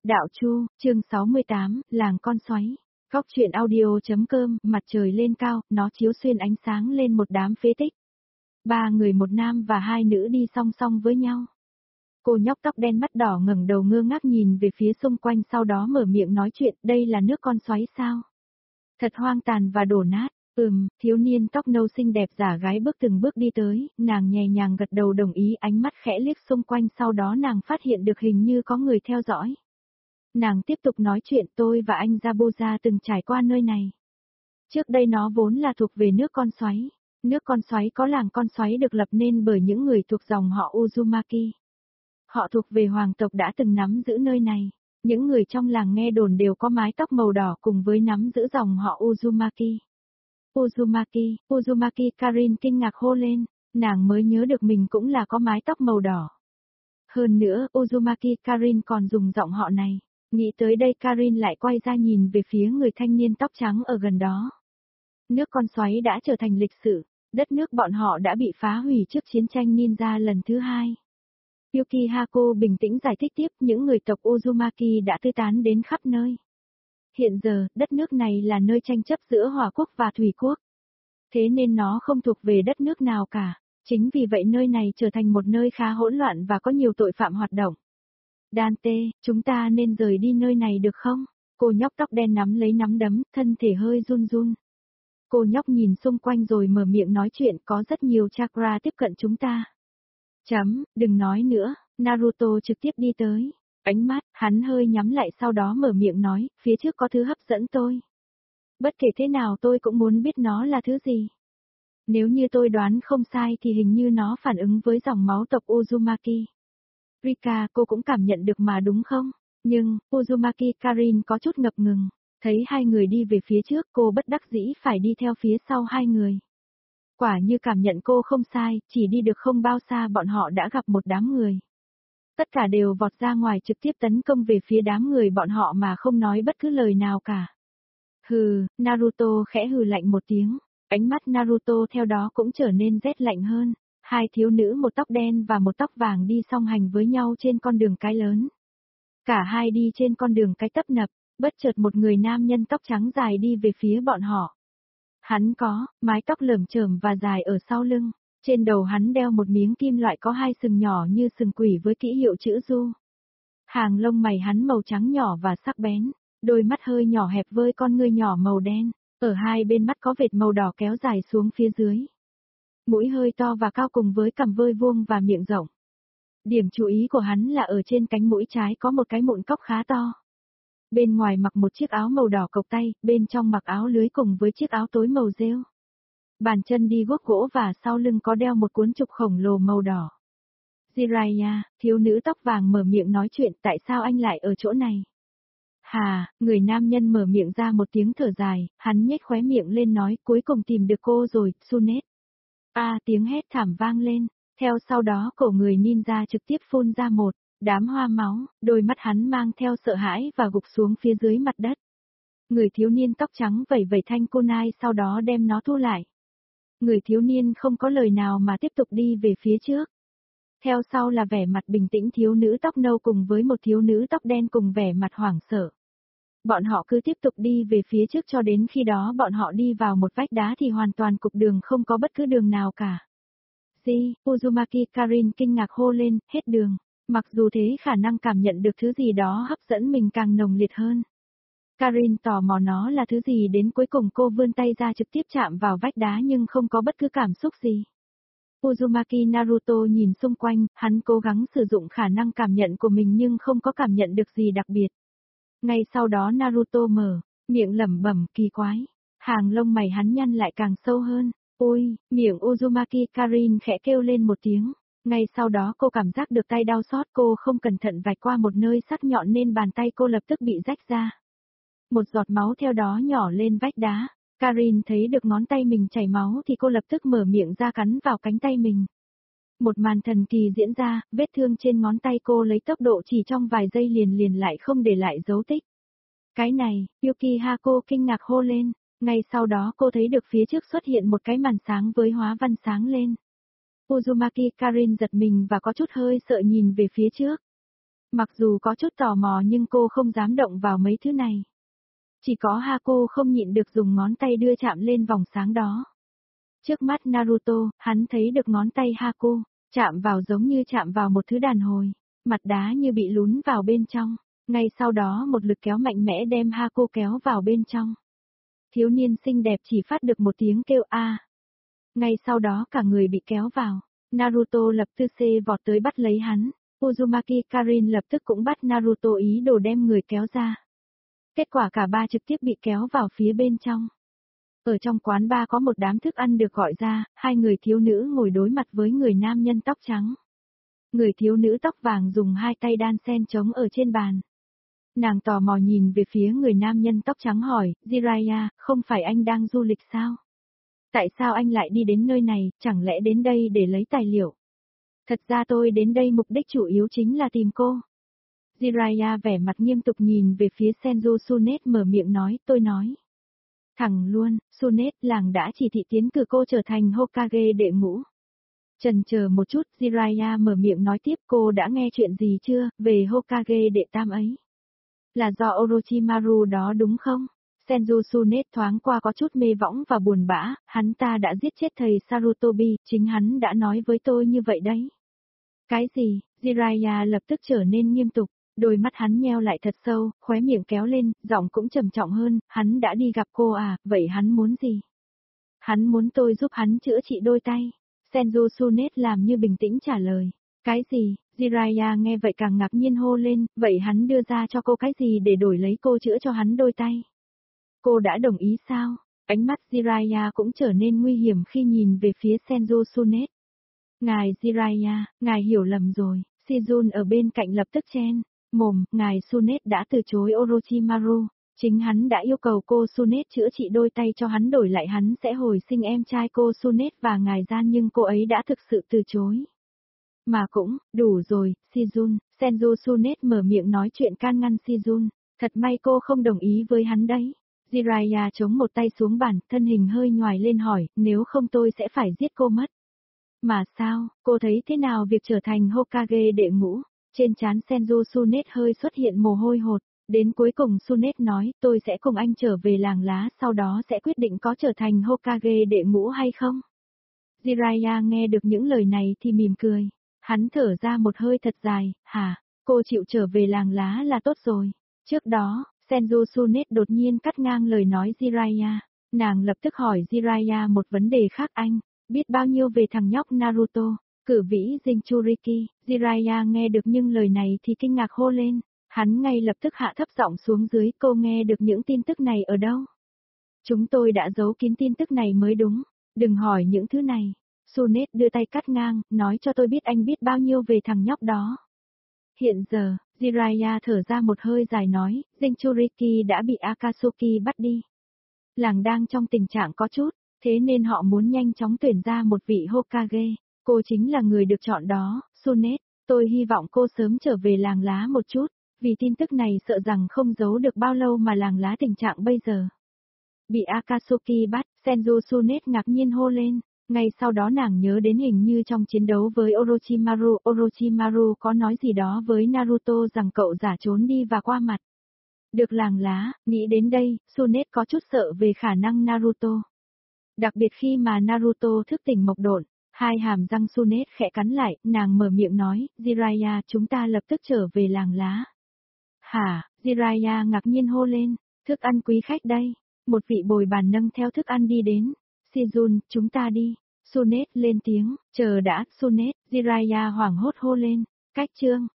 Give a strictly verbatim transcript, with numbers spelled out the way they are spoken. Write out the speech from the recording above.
Đạo Chu, chương sáu mươi tám, Làng Con Xoáy. Góc truyện audio.com, mặt trời lên cao, nó chiếu xuyên ánh sáng lên một đám phế tích. Ba người một nam và hai nữ đi song song với nhau. Cô nhóc tóc đen mắt đỏ ngẩng đầu ngơ ngác nhìn về phía xung quanh, sau đó mở miệng nói chuyện, đây là nước con xoáy sao? Thật hoang tàn và đổ nát. Ừm, thiếu niên tóc nâu xinh đẹp giả gái bước từng bước đi tới, nàng nhẹ nhàng gật đầu đồng ý, ánh mắt khẽ liếc xung quanh, sau đó nàng phát hiện được hình như có người theo dõi. Nàng tiếp tục nói chuyện, tôi và anh Zabuza từng trải qua nơi này. Trước đây nó vốn là thuộc về nước con xoáy. Nước con xoáy có làng con xoáy được lập nên bởi những người thuộc dòng họ Uzumaki. Họ thuộc về hoàng tộc đã từng nắm giữ nơi này. Những người trong làng nghe đồn đều có mái tóc màu đỏ cùng với nắm giữ dòng họ Uzumaki. Uzumaki, Uzumaki Karin kinh ngạc hô lên, nàng mới nhớ được mình cũng là có mái tóc màu đỏ. Hơn nữa, Uzumaki Karin còn dùng giọng họ này. Nghĩ tới đây Karin lại quay ra nhìn về phía người thanh niên tóc trắng ở gần đó. Nước con xoáy đã trở thành lịch sử, đất nước bọn họ đã bị phá hủy trước chiến tranh ninja lần thứ hai. Yukihako bình tĩnh giải thích tiếp, những người tộc Uzumaki đã tứ tán đến khắp nơi. Hiện giờ, đất nước này là nơi tranh chấp giữa Hỏa Quốc và Thủy Quốc. Thế nên nó không thuộc về đất nước nào cả, chính vì vậy nơi này trở thành một nơi khá hỗn loạn và có nhiều tội phạm hoạt động. Dante, chúng ta nên rời đi nơi này được không? Cô nhóc tóc đen nắm lấy nắm đấm, thân thể hơi run run. Cô nhóc nhìn xung quanh rồi mở miệng nói chuyện, có rất nhiều chakra tiếp cận chúng ta. Chấm, đừng nói nữa, Naruto trực tiếp đi tới. Ánh mắt, hắn hơi nhắm lại sau đó mở miệng nói, phía trước có thứ hấp dẫn tôi. Bất kể thế nào tôi cũng muốn biết nó là thứ gì. Nếu như tôi đoán không sai thì hình như nó phản ứng với dòng máu tộc Uzumaki. Rika, cô cũng cảm nhận được mà đúng không? Nhưng, Uzumaki Karin có chút ngập ngừng. Thấy hai người đi về phía trước, cô bất đắc dĩ phải đi theo phía sau hai người. Quả như cảm nhận cô không sai, chỉ đi được không bao xa bọn họ đã gặp một đám người. Tất cả đều vọt ra ngoài trực tiếp tấn công về phía đám người bọn họ mà không nói bất cứ lời nào cả. Hừ, Naruto khẽ hừ lạnh một tiếng, ánh mắt Naruto theo đó cũng trở nên rét lạnh hơn. Hai thiếu nữ một tóc đen và một tóc vàng đi song hành với nhau trên con đường cái lớn. Cả hai đi trên con đường cái tấp nập, bất chợt một người nam nhân tóc trắng dài đi về phía bọn họ. Hắn có mái tóc lởm chởm và dài ở sau lưng, trên đầu hắn đeo một miếng kim loại có hai sừng nhỏ như sừng quỷ với ký hiệu chữ Du. Hàng lông mày hắn màu trắng nhỏ và sắc bén, đôi mắt hơi nhỏ hẹp với con ngươi nhỏ màu đen, ở hai bên mắt có vệt màu đỏ kéo dài xuống phía dưới. Mũi hơi to và cao cùng với cằm vơi vuông và miệng rộng. Điểm chú ý của hắn là ở trên cánh mũi trái có một cái mụn cóc khá to. Bên ngoài mặc một chiếc áo màu đỏ cộc tay, bên trong mặc áo lưới cùng với chiếc áo tối màu rêu. Bàn chân đi guốc gỗ và sau lưng có đeo một cuốn trục khổng lồ màu đỏ. Jiraiya, thiếu nữ tóc vàng mở miệng nói chuyện, tại sao anh lại ở chỗ này? Hà, người nam nhân mở miệng ra một tiếng thở dài, hắn nhếch khóe miệng lên nói, cuối cùng tìm được cô rồi, Tsunet. A à, tiếng hét thảm vang lên, theo sau đó cổ người ninja trực tiếp phun ra một đám hoa máu, đôi mắt hắn mang theo sợ hãi và gục xuống phía dưới mặt đất. Người thiếu niên tóc trắng vẩy vẩy thanh kunai sau đó đem nó thu lại. Người thiếu niên không có lời nào mà tiếp tục đi về phía trước. Theo sau là vẻ mặt bình tĩnh thiếu nữ tóc nâu cùng với một thiếu nữ tóc đen cùng vẻ mặt hoảng sợ. Bọn họ cứ tiếp tục đi về phía trước cho đến khi đó bọn họ đi vào một vách đá thì hoàn toàn cục đường không có bất cứ đường nào cả. Gì, Uzumaki Karin kinh ngạc hô lên, hết đường. Mặc dù thế khả năng cảm nhận được thứ gì đó hấp dẫn mình càng nồng liệt hơn. Karin tò mò nó là thứ gì đến cuối cùng cô vươn tay ra trực tiếp chạm vào vách đá nhưng không có bất cứ cảm xúc gì. Uzumaki Naruto nhìn xung quanh, hắn cố gắng sử dụng khả năng cảm nhận của mình nhưng không có cảm nhận được gì đặc biệt. Ngay sau đó Naruto mở miệng lẩm bẩm kỳ quái, hàng lông mày hắn nhăn lại càng sâu hơn. Ôi, miệng Uzumaki Karin khẽ kêu lên một tiếng. Ngay sau đó cô cảm giác được tay đau xót, cô không cẩn thận vạch qua một nơi sắc nhọn nên bàn tay cô lập tức bị rách ra. Một giọt máu theo đó nhỏ lên vách đá. Karin thấy được ngón tay mình chảy máu thì cô lập tức mở miệng ra cắn vào cánh tay mình. Một màn thần kỳ diễn ra, vết thương trên ngón tay cô lấy tốc độ chỉ trong vài giây liền liền lại không để lại dấu tích. Cái này, Yukihako kinh ngạc hô lên, ngay sau đó cô thấy được phía trước xuất hiện một cái màn sáng với hóa văn sáng lên. Uzumaki Karin giật mình và có chút hơi sợ nhìn về phía trước. Mặc dù có chút tò mò nhưng cô không dám động vào mấy thứ này. Chỉ có Haku không nhịn được dùng ngón tay đưa chạm lên vòng sáng đó. Trước mắt Naruto, hắn thấy được ngón tay Haku, chạm vào giống như chạm vào một thứ đàn hồi, mặt đá như bị lún vào bên trong. Ngay sau đó một lực kéo mạnh mẽ đem Haku kéo vào bên trong. Thiếu niên xinh đẹp chỉ phát được một tiếng kêu a. Ngay sau đó cả người bị kéo vào. Naruto lập tức xê vọt tới bắt lấy hắn. Uzumaki Karin lập tức cũng bắt Naruto ý đồ đem người kéo ra. Kết quả cả ba trực tiếp bị kéo vào phía bên trong. Ở trong quán bar có một đám thức ăn được gọi ra, hai người thiếu nữ ngồi đối mặt với người nam nhân tóc trắng. Người thiếu nữ tóc vàng dùng hai tay đan sen trống ở trên bàn. Nàng tò mò nhìn về phía người nam nhân tóc trắng hỏi, Jiraiya, không phải anh đang du lịch sao? Tại sao anh lại đi đến nơi này, chẳng lẽ đến đây để lấy tài liệu? Thật ra tôi đến đây mục đích chủ yếu chính là tìm cô. Jiraiya vẻ mặt nghiêm túc nhìn về phía Senju Sunet mở miệng nói, tôi nói. Thẳng luôn, Sunet làng đã chỉ thị tiến cử cô trở thành Hokage đệ ngũ. Chần chờ một chút, Jiraiya mở miệng nói tiếp, cô đã nghe chuyện gì chưa, về Hokage đệ tam ấy? Là do Orochimaru đó đúng không? Senju Sunet thoáng qua có chút mê võng và buồn bã, hắn ta đã giết chết thầy Sarutobi, chính hắn đã nói với tôi như vậy đấy. Cái gì? Jiraiya lập tức trở nên nghiêm túc, đôi mắt hắn nheo lại thật sâu, khóe miệng kéo lên, giọng cũng trầm trọng hơn, hắn đã đi gặp cô à, vậy hắn muốn gì? Hắn muốn tôi giúp hắn chữa trị đôi tay. Senju Sunet làm như bình tĩnh trả lời. Cái gì? Jiraiya nghe vậy càng ngạc nhiên hô lên, vậy hắn đưa ra cho cô cái gì để đổi lấy cô chữa cho hắn đôi tay? Cô đã đồng ý sao? Ánh mắt Jiraiya cũng trở nên nguy hiểm khi nhìn về phía Senju Sunet. Ngài Jiraiya, ngài hiểu lầm rồi, Shizun ở bên cạnh lập tức chen, mồm, ngài Sunet đã từ chối Orochimaru, chính hắn đã yêu cầu cô Sunet chữa trị đôi tay cho hắn đổi lại hắn sẽ hồi sinh em trai cô Sunet và ngài gian nhưng cô ấy đã thực sự từ chối. Mà cũng, đủ rồi, Shizun, Senju Sunet mở miệng nói chuyện can ngăn Shizun, thật may cô không đồng ý với hắn đấy. Jiraiya chống một tay xuống bàn, thân hình hơi nhoài lên hỏi, nếu không tôi sẽ phải giết cô mất. Mà sao, cô thấy thế nào việc trở thành Hokage đệ ngũ? Trên trán Senju Sunet hơi xuất hiện mồ hôi hột, đến cuối cùng Sunet nói, tôi sẽ cùng anh trở về làng lá sau đó sẽ quyết định có trở thành Hokage đệ ngũ hay không? Jiraiya nghe được những lời này thì mỉm cười, hắn thở ra một hơi thật dài, hả, cô chịu trở về làng lá là tốt rồi. Trước đó, Senju Sunet đột nhiên cắt ngang lời nói Jiraiya, nàng lập tức hỏi Jiraiya một vấn đề khác anh, biết bao nhiêu về thằng nhóc Naruto, cử vĩ Jinchuriki, Jiraiya nghe được những lời này thì kinh ngạc hô lên, hắn ngay lập tức hạ thấp giọng xuống dưới, cô nghe được những tin tức này ở đâu? Chúng tôi đã giấu kín tin tức này mới đúng, đừng hỏi những thứ này. Sunet đưa tay cắt ngang, nói cho tôi biết anh biết bao nhiêu về thằng nhóc đó. Hiện giờ, Jiraiya thở ra một hơi dài nói, Jinchuriki đã bị Akatsuki bắt đi. Làng đang trong tình trạng có chút, thế nên họ muốn nhanh chóng tuyển ra một vị Hokage, cô chính là người được chọn đó, Sunet, tôi hy vọng cô sớm trở về làng lá một chút, vì tin tức này sợ rằng không giấu được bao lâu mà làng lá tình trạng bây giờ. Bị Akatsuki bắt, Senju Sunet ngạc nhiên hô lên. Ngay sau đó nàng nhớ đến hình như trong chiến đấu với Orochimaru, Orochimaru có nói gì đó với Naruto rằng cậu giả trốn đi và qua mặt. Được làng lá, nghĩ đến đây, Sunet có chút sợ về khả năng Naruto. Đặc biệt khi mà Naruto thức tỉnh mộc độn, hai hàm răng Sunet khẽ cắn lại, nàng mở miệng nói, Jiraiya chúng ta lập tức trở về làng lá. Hả, Jiraiya ngạc nhiên hô lên, thức ăn quý khách đây, một vị bồi bàn nâng theo thức ăn đi đến. Shizun, chúng ta đi. Sunet lên tiếng, chờ đã, Sunet, Jiraiya hoảng hốt hô lên, cách chương.